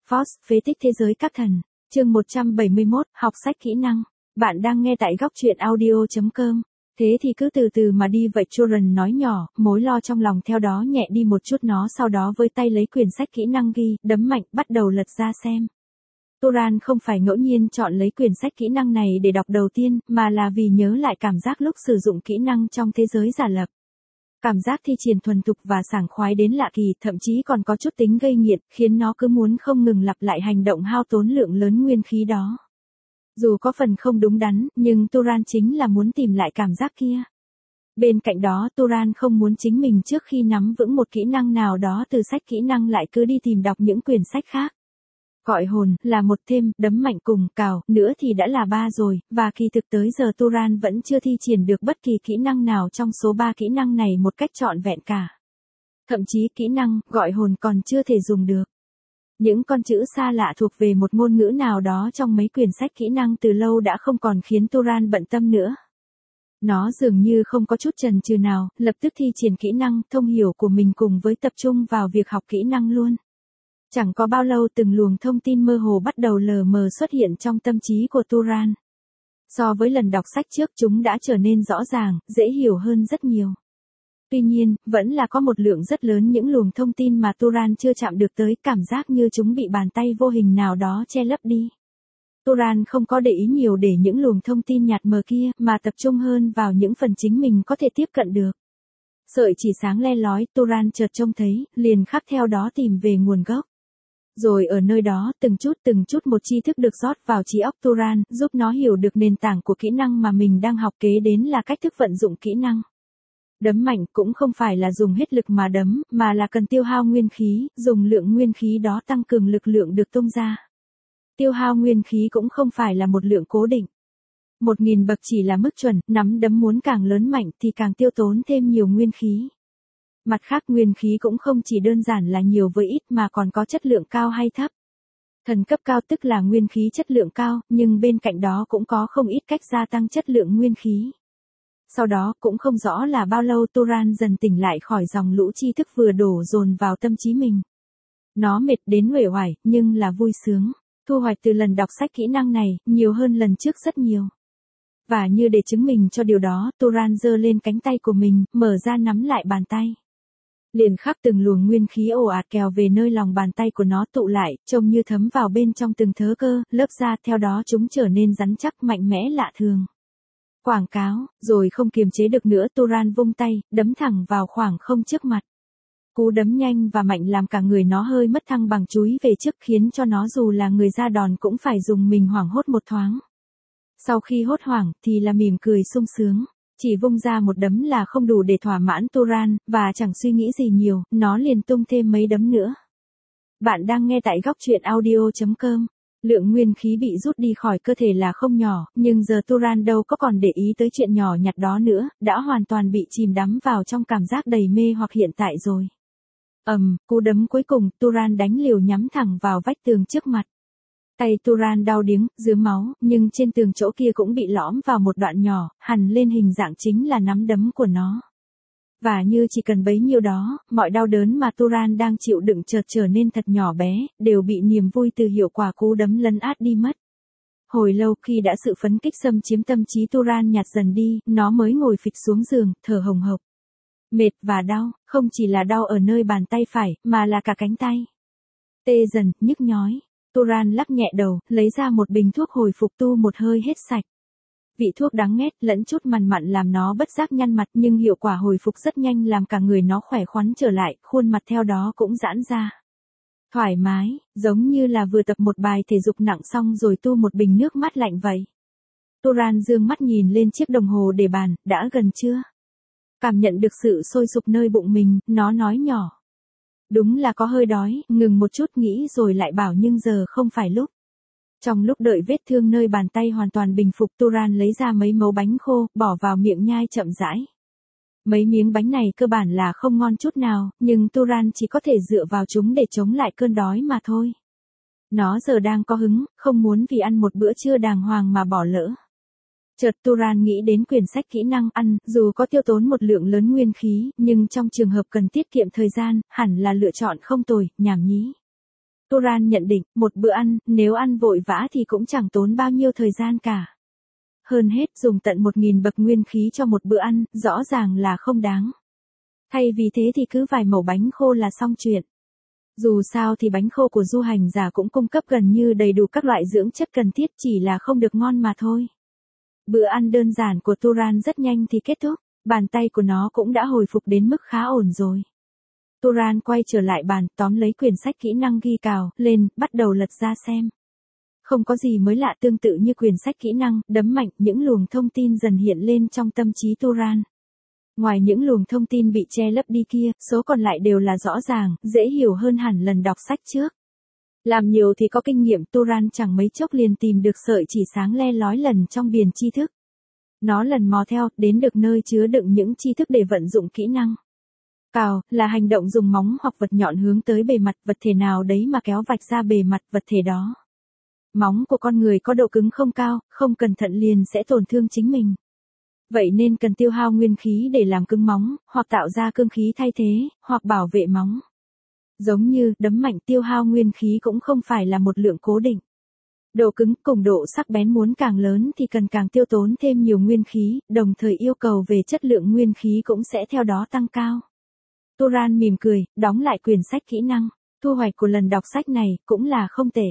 Force, phế tích thế giới các thần. Chương 171, học sách kỹ năng. Bạn đang nghe tại góc truyện audio.com. Thế thì cứ từ từ mà đi vậy, Turan nói nhỏ, mối lo trong lòng theo đó nhẹ đi một chút. Nó sau đó với tay lấy quyển sách kỹ năng ghi, đấm mạnh, bắt đầu lật ra xem. Turan không phải ngẫu nhiên chọn lấy quyển sách kỹ năng này để đọc đầu tiên, mà là vì nhớ lại cảm giác lúc sử dụng kỹ năng trong thế giới giả lập. Cảm giác thi triển thuần thục và sảng khoái đến lạ kỳ, thậm chí còn có chút tính gây nghiện, khiến nó cứ muốn không ngừng lặp lại hành động hao tốn lượng lớn nguyên khí đó. Dù có phần không đúng đắn, nhưng Turan chính là muốn tìm lại cảm giác kia. Bên cạnh đó, Turan không muốn chính mình trước khi nắm vững một kỹ năng nào đó từ sách kỹ năng lại cứ đi tìm đọc những quyển sách khác. Gọi hồn là một, thêm đấm mạnh cùng cào nữa thì đã là 3 rồi, và kỳ thực tới giờ Turan vẫn chưa thi triển được bất kỳ kỹ năng nào trong số 3 kỹ năng này một cách trọn vẹn cả. Thậm chí kỹ năng gọi hồn còn chưa thể dùng được. Những con chữ xa lạ thuộc về một ngôn ngữ nào đó trong mấy quyển sách kỹ năng từ lâu đã không còn khiến Turan bận tâm nữa. Nó dường như không có chút chần chừ nào, lập tức thi triển kỹ năng thông hiểu của mình cùng với tập trung vào việc học kỹ năng luôn. Chẳng có bao lâu từng luồng thông tin mơ hồ bắt đầu lờ mờ xuất hiện trong tâm trí của Turan. So với lần đọc sách trước, chúng đã trở nên rõ ràng, dễ hiểu hơn rất nhiều. Tuy nhiên, vẫn là có một lượng rất lớn những luồng thông tin mà Turan chưa chạm được tới, cảm giác như chúng bị bàn tay vô hình nào đó che lấp đi. Turan không có để ý nhiều để những luồng thông tin nhạt mờ kia, mà tập trung hơn vào những phần chính mình có thể tiếp cận được. Sợi chỉ sáng le lói, Turan chợt trông thấy, liền khắc theo đó tìm về nguồn gốc. Rồi ở nơi đó, từng chút một tri thức được rót vào trí óc Turan, giúp nó hiểu được nền tảng của kỹ năng mà mình đang học, kế đến là cách thức vận dụng kỹ năng. Đấm mạnh cũng không phải là dùng hết lực mà đấm, mà là cần tiêu hao nguyên khí, dùng lượng nguyên khí đó tăng cường lực lượng được tung ra. Tiêu hao nguyên khí cũng không phải là một lượng cố định. 1000 bậc chỉ là mức chuẩn, nắm đấm muốn càng lớn mạnh thì càng tiêu tốn thêm nhiều nguyên khí. Mặt khác, nguyên khí cũng không chỉ đơn giản là nhiều với ít mà còn có chất lượng cao hay thấp. Thần cấp cao tức là nguyên khí chất lượng cao, nhưng bên cạnh đó cũng có không ít cách gia tăng chất lượng nguyên khí. Sau đó, cũng không rõ là bao lâu Turan dần tỉnh lại khỏi dòng lũ tri thức vừa đổ dồn vào tâm trí mình. Nó mệt đến uể oải, nhưng là vui sướng. Thu hoạch từ lần đọc sách kỹ năng này, nhiều hơn lần trước rất nhiều. Và như để chứng minh cho điều đó, Turan giơ lên cánh tay của mình, mở ra nắm lại bàn tay. Liền khắc từng luồng nguyên khí ồ ạt kèo về nơi lòng bàn tay của nó tụ lại, trông như thấm vào bên trong từng thớ cơ, lớp da, theo đó chúng trở nên rắn chắc, mạnh mẽ lạ thường. Quảng cáo, rồi không kiềm chế được nữa, Turan vung tay, đấm thẳng vào khoảng không trước mặt. Cú đấm nhanh và mạnh làm cả người nó hơi mất thăng bằng, chúi về trước, khiến cho nó dù là người ra đòn cũng phải dùng mình hoảng hốt một thoáng. Sau khi hốt hoảng thì là mỉm cười sung sướng. Chỉ vung ra một đấm là không đủ để thỏa mãn Turan, và chẳng suy nghĩ gì nhiều, nó liền tung thêm mấy đấm nữa. Bạn đang nghe tại góc truyện audio.com. Lượng nguyên khí bị rút đi khỏi cơ thể là không nhỏ, nhưng giờ Turan đâu có còn để ý tới chuyện nhỏ nhặt đó nữa, đã hoàn toàn bị chìm đắm vào trong cảm giác đầy mê hoặc hiện tại rồi. Cú đấm cuối cùng, Turan đánh liều nhắm thẳng vào vách tường trước mặt. Tay Turan đau điếng, rướm máu, nhưng trên tường chỗ kia cũng bị lõm vào một đoạn nhỏ, hằn lên hình dạng chính là nắm đấm của nó. Và như chỉ cần bấy nhiêu đó, mọi đau đớn mà Turan đang chịu đựng chợt trở nên thật nhỏ bé, đều bị niềm vui từ hiệu quả cú đấm lấn át đi mất. Hồi lâu khi đã sự phấn kích xâm chiếm tâm trí Turan nhạt dần đi, nó mới ngồi phịch xuống giường, thở hồng hộc. Mệt và đau, không chỉ là đau ở nơi bàn tay phải, mà là cả cánh tay. Tê dần, nhức nhói. Turan lắc nhẹ đầu, lấy ra một bình thuốc hồi phục, tu một hơi hết sạch. Vị thuốc đắng ngét, lẫn chút mặn mặn làm nó bất giác nhăn mặt, nhưng hiệu quả hồi phục rất nhanh làm cả người nó khỏe khoắn trở lại, khuôn mặt theo đó cũng giãn ra. Thoải mái, giống như là vừa tập một bài thể dục nặng xong rồi tu một bình nước mát lạnh vậy. Turan dương mắt nhìn lên chiếc đồng hồ để bàn, đã gần chưa? Cảm nhận được sự sôi sục nơi bụng mình, nó nói nhỏ. Đúng là có hơi đói, ngừng một chút nghĩ rồi lại bảo nhưng giờ không phải lúc. Trong lúc đợi vết thương nơi bàn tay hoàn toàn bình phục, Turan lấy ra mấy mẩu bánh khô, bỏ vào miệng nhai chậm rãi. Mấy miếng bánh này cơ bản là không ngon chút nào, nhưng Turan chỉ có thể dựa vào chúng để chống lại cơn đói mà thôi. Nó giờ đang có hứng, không muốn vì ăn một bữa trưa đàng hoàng mà bỏ lỡ. Chợt Turan nghĩ đến quyển sách kỹ năng ăn, dù có tiêu tốn một lượng lớn nguyên khí, nhưng trong trường hợp cần tiết kiệm thời gian, hẳn là lựa chọn không tồi, nhảm nhí. Turan nhận định, một bữa ăn, nếu ăn vội vã thì cũng chẳng tốn bao nhiêu thời gian cả. Hơn hết, dùng tận 1.000 bậc nguyên khí cho một bữa ăn, rõ ràng là không đáng. Thay vì thế thì cứ vài mẩu bánh khô là xong chuyện. Dù sao thì bánh khô của du hành giả cũng cung cấp gần như đầy đủ các loại dưỡng chất cần thiết, chỉ là không được ngon mà thôi. Bữa ăn đơn giản của Turan rất nhanh thì kết thúc, bàn tay của nó cũng đã hồi phục đến mức khá ổn rồi. Turan quay trở lại bàn, tóm lấy quyển sách kỹ năng ghi cào lên, bắt đầu lật ra xem. Không có gì mới lạ, tương tự như quyển sách kỹ năng, đấm mạnh, những luồng thông tin dần hiện lên trong tâm trí Turan. Ngoài những luồng thông tin bị che lấp đi kia, số còn lại đều là rõ ràng, dễ hiểu hơn hẳn lần đọc sách trước. Làm nhiều thì có kinh nghiệm, Turan chẳng mấy chốc liền tìm được sợi chỉ sáng le lói lần trong biển tri thức. Nó lần mò theo, đến được nơi chứa đựng những tri thức để vận dụng kỹ năng. Cào, là hành động dùng móng hoặc vật nhọn hướng tới bề mặt vật thể nào đấy mà kéo vạch ra bề mặt vật thể đó. Móng của con người có độ cứng không cao, không cẩn thận liền sẽ tổn thương chính mình. Vậy nên cần tiêu hao nguyên khí để làm cứng móng, hoặc tạo ra cương khí thay thế, hoặc bảo vệ móng. Giống như đấm mạnh, tiêu hao nguyên khí cũng không phải là một lượng cố định. Độ cứng cùng độ sắc bén muốn càng lớn thì cần càng tiêu tốn thêm nhiều nguyên khí, đồng thời yêu cầu về chất lượng nguyên khí cũng sẽ theo đó tăng cao. Turan mỉm cười, đóng lại quyển sách kỹ năng. Thu hoạch của lần đọc sách này cũng là không tệ.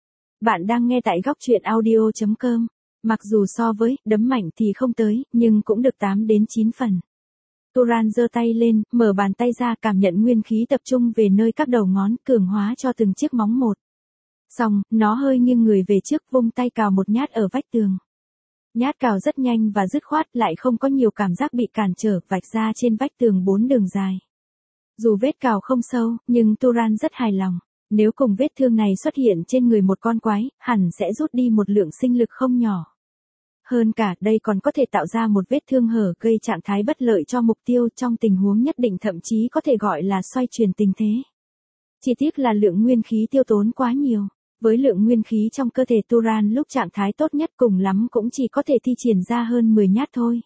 Bạn đang nghe tại góc truyện audio.com. Mặc dù so với đấm mạnh thì không tới, nhưng cũng được 8 đến 9 phần. Turan giơ tay lên, mở bàn tay ra, cảm nhận nguyên khí tập trung về nơi các đầu ngón, cường hóa cho từng chiếc móng một. Xong, nó hơi nghiêng người về trước, vung tay cào một nhát ở vách tường. Nhát cào rất nhanh và dứt khoát, lại không có nhiều cảm giác bị cản trở, vạch ra trên vách tường 4 đường dài. Dù vết cào không sâu, nhưng Turan rất hài lòng. Nếu cùng vết thương này xuất hiện trên người một con quái, hẳn sẽ rút đi một lượng sinh lực không nhỏ. Hơn cả, đây còn có thể tạo ra một vết thương hở gây trạng thái bất lợi cho mục tiêu, trong tình huống nhất định thậm chí có thể gọi là xoay chuyển tình thế. Chỉ tiếc là lượng nguyên khí tiêu tốn quá nhiều. Với lượng nguyên khí trong cơ thể Turan lúc trạng thái tốt nhất cùng lắm cũng chỉ có thể thi triển ra hơn 10 nhát thôi.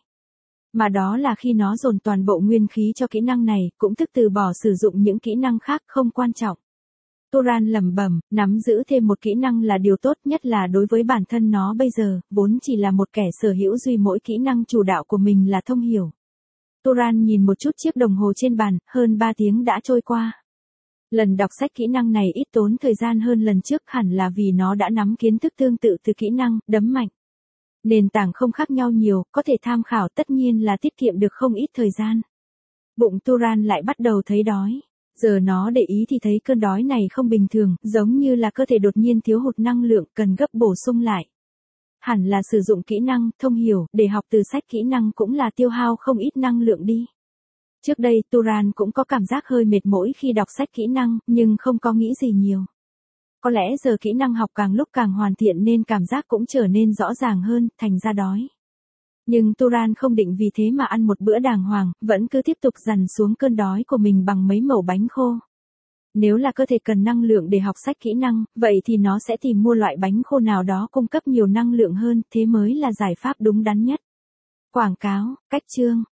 Mà đó là khi nó dồn toàn bộ nguyên khí cho kỹ năng này, cũng tức từ bỏ sử dụng những kỹ năng khác không quan trọng. Turan lẩm bẩm, nắm giữ thêm một kỹ năng là điều tốt, nhất là đối với bản thân nó bây giờ, vốn chỉ là một kẻ sở hữu duy mỗi kỹ năng chủ đạo của mình là thông hiểu. Turan nhìn một chút chiếc đồng hồ trên bàn, hơn 3 tiếng đã trôi qua. Lần đọc sách kỹ năng này ít tốn thời gian hơn lần trước, hẳn là vì nó đã nắm kiến thức tương tự từ kỹ năng đấm mạnh. Nền tảng không khác nhau nhiều, có thể tham khảo, tất nhiên là tiết kiệm được không ít thời gian. Bụng Turan lại bắt đầu thấy đói. Giờ nó để ý thì thấy cơn đói này không bình thường, giống như là cơ thể đột nhiên thiếu hụt năng lượng, cần gấp bổ sung lại. Hẳn là sử dụng kỹ năng thông hiểu để học từ sách kỹ năng cũng là tiêu hao không ít năng lượng đi. Trước đây Turan cũng có cảm giác hơi mệt mỏi khi đọc sách kỹ năng, nhưng không có nghĩ gì nhiều. Có lẽ giờ kỹ năng học càng lúc càng hoàn thiện nên cảm giác cũng trở nên rõ ràng hơn, thành ra đói. Nhưng Turan không định vì thế mà ăn một bữa đàng hoàng, vẫn cứ tiếp tục dằn xuống cơn đói của mình bằng mấy mẩu bánh khô. Nếu là cơ thể cần năng lượng để học sách kỹ năng, vậy thì nó sẽ tìm mua loại bánh khô nào đó cung cấp nhiều năng lượng hơn, thế mới là giải pháp đúng đắn nhất. Quảng cáo, cách chương,